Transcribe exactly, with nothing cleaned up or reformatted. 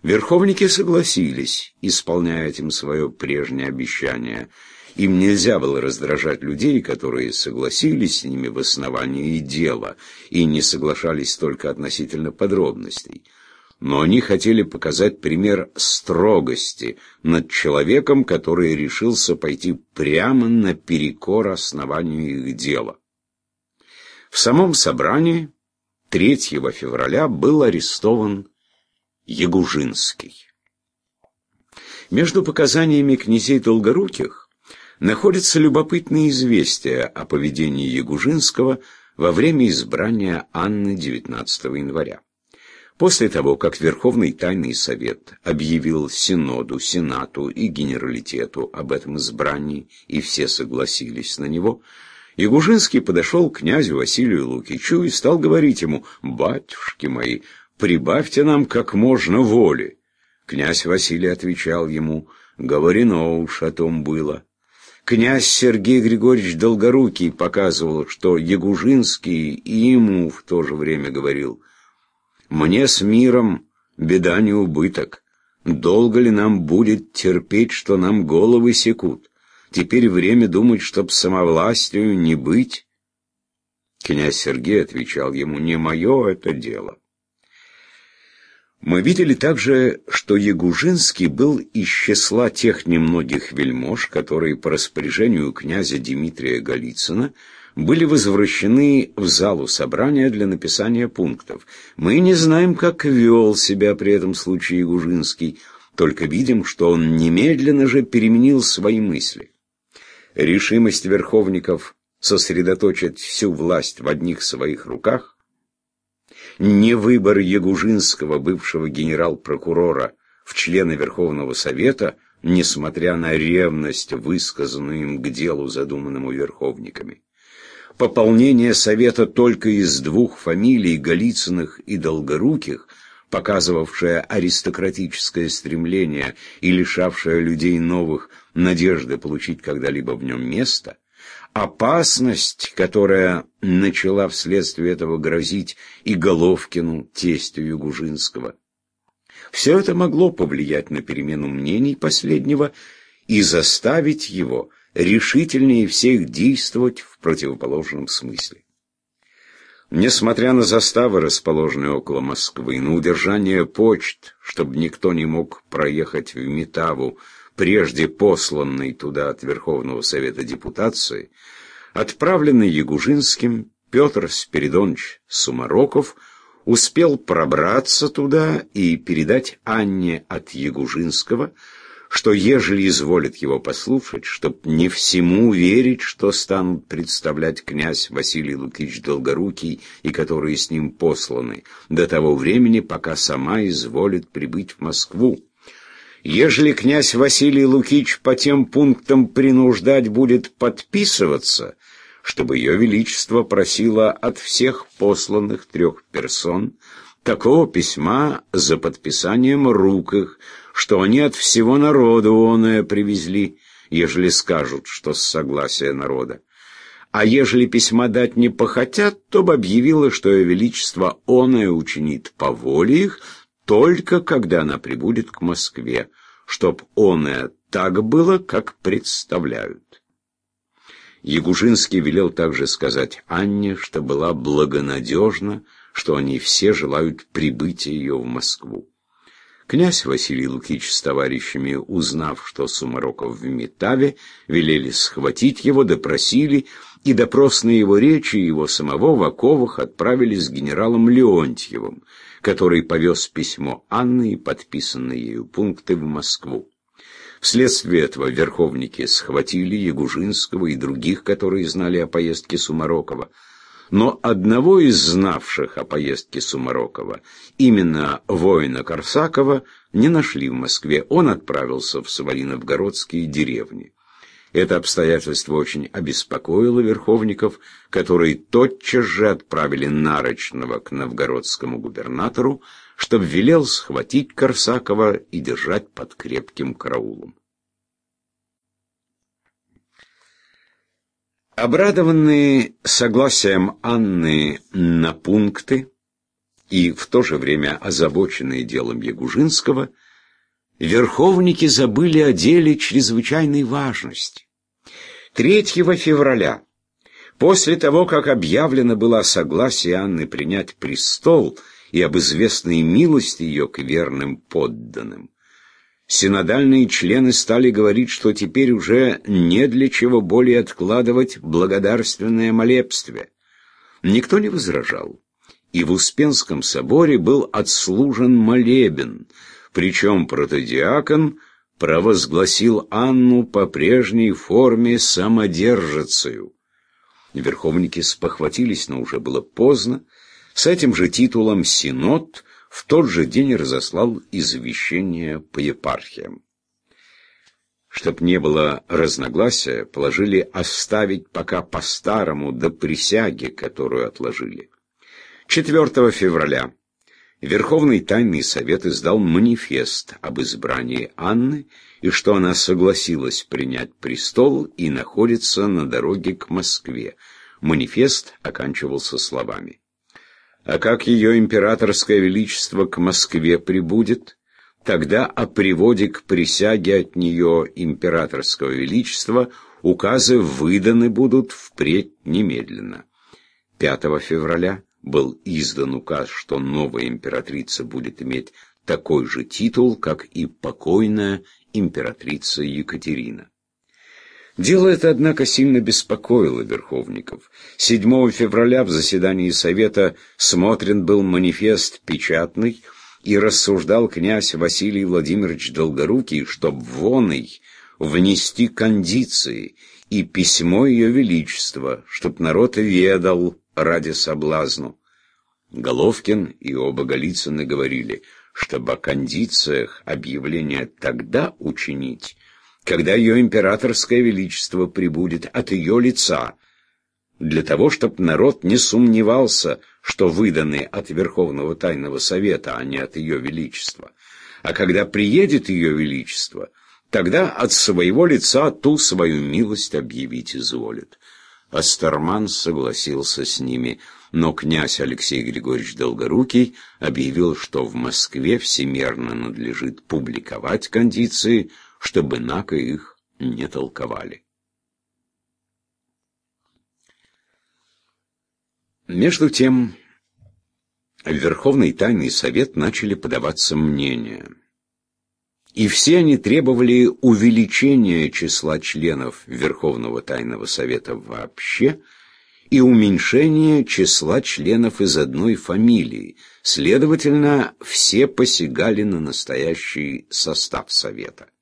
Верховники согласились, исполняя этим свое прежнее обещание. Им нельзя было раздражать людей, которые согласились с ними в основании дела и не соглашались только относительно подробностей. Но они хотели показать пример строгости над человеком, который решился пойти прямо наперекор основанию их дела. В самом собрании третьего февраля был арестован Ягужинский. Между показаниями князей Долгоруких находятся любопытные известия о поведении Ягужинского во время избрания Анны девятнадцатого января. После того, как Верховный Тайный Совет объявил Синоду, Сенату и Генералитету об этом избрании, и все согласились на него, Ягужинский подошел к князю Василию Лукичу и стал говорить ему: «Батюшки мои, прибавьте нам как можно воли». Князь Василий отвечал ему: «Говорено уж о том было». Князь Сергей Григорьевич Долгорукий показывал, что Ягужинский и ему в то же время говорил: «Мне с миром беда не убыток. Долго ли нам будет терпеть, что нам головы секут? Теперь время думать, чтоб самовластию не быть». Князь Сергей отвечал ему: «Не мое это дело». Мы видели также, что Ягужинский был из числа тех немногих вельмож, которые по распоряжению князя Дмитрия Голицына были возвращены в залу собрания для написания пунктов. Мы не знаем, как вел себя при этом случае Ягужинский, только видим, что он немедленно же переменил свои мысли. Решимость верховников сосредоточить всю власть в одних своих руках, не выбор Ягужинского, бывшего генерал-прокурора, в члены Верховного Совета, несмотря на ревность, высказанную им к делу, задуманному верховниками. Пополнение Совета только из двух фамилий, Голицыных и Долгоруких, показывавшее аристократическое стремление и лишавшее людей новых надежды получить когда-либо в нем место, опасность, которая начала вследствие этого грозить и Головкину, тестю Ягужинского. Все это могло повлиять на перемену мнений последнего и заставить его решительнее всех действовать в противоположном смысле. Несмотря на заставы, расположенные около Москвы, на удержание почт, чтобы никто не мог проехать в Метаву, прежде посланной туда от Верховного Совета депутации, отправленный Ягужинским, Петр Спиридонович Сумароков успел пробраться туда и передать Анне от Ягужинского, что ежели изволит его послушать, чтоб не всему верить, что станут представлять князь Василий Лукич Долгорукий и которые с ним посланы, до того времени, пока сама изволит прибыть в Москву. Ежели князь Василий Лукич по тем пунктам принуждать будет подписываться, чтобы ее величество просило от всех посланных трех персон такого письма за подписанием рук их, что они от всего народа оное привезли, ежели скажут, что с согласия народа. А ежели письма дать не похотят, то бы объявило, что ее величество оное учинит по воле их, только когда она прибудет к Москве, чтоб оное так было, как представляют. Ягужинский велел также сказать Анне, что была благонадежна, что они все желают прибытия ее в Москву. Князь Василий Лукич с товарищами, узнав, что Сумароков в Метаве, велели схватить его, допросили, и допросные его речи и его самого в оковах отправили с генералом Леонтьевым, который повез письмо Анны и подписанные ею пункты в Москву. Вследствие этого верховники схватили Ягужинского и других, которые знали о поездке Сумарокова. Но одного из знавших о поездке Сумарокова, именно воина Корсакова, не нашли в Москве. Он отправился в свои новгородские деревни. Это обстоятельство очень обеспокоило верховников, которые тотчас же отправили Нарочного к новгородскому губернатору, чтобы велел схватить Корсакова и держать под крепким караулом. Обрадованные согласием Анны на пункты и в то же время озабоченные делом Ягужинского, верховники забыли о деле чрезвычайной важности. третьего февраля, после того, как объявлено было о согласии Анны принять престол и об известной милости ее к верным подданным, синодальные члены стали говорить, что теперь уже не для чего более откладывать благодарственное молебствие. Никто не возражал, и в Успенском соборе был отслужен молебен, причем протодиакон провозгласил Анну по прежней форме самодержицею. Верховники спохватились, но уже было поздно. С этим же титулом Синод в тот же день разослал извещение по епархиям. Чтоб не было разногласия, положили оставить пока по-старому до присяги, которую отложили. четвёртого февраля Верховный Тайный Совет издал манифест об избрании Анны и что она согласилась принять престол и находится на дороге к Москве. Манифест оканчивался словами: «А как ее императорское величество к Москве прибудет, тогда о приводе к присяге от нее императорского величества указы выданы будут впредь немедленно». пятого февраля был издан указ, что новая императрица будет иметь такой же титул, как и покойная императрица Екатерина. Дело это, однако, сильно беспокоило верховников. седьмого февраля в заседании Совета смотрен был манифест печатный, и рассуждал князь Василий Владимирович Долгорукий, чтоб воной внести кондиции и письмо ее величества, чтоб народ ведал ради соблазну. Головкин и оба Голицыны говорили, чтоб о кондициях объявление тогда учинить, когда ее императорское величество прибудет от ее лица, для того, чтоб народ не сомневался, что выданы от Верховного Тайного Совета, а не от ее величества. А когда приедет ее величество, тогда от своего лица ту свою милость объявить изволит. Астерман согласился с ними, но князь Алексей Григорьевич Долгорукий объявил, что в Москве всемерно надлежит публиковать кондиции, чтобы инако их не толковали. Между тем, в Верховный Тайный Совет начали подаваться мнения. И все они требовали увеличения числа членов Верховного Тайного Совета вообще и уменьшения числа членов из одной фамилии. Следовательно, все посягали на настоящий состав Совета.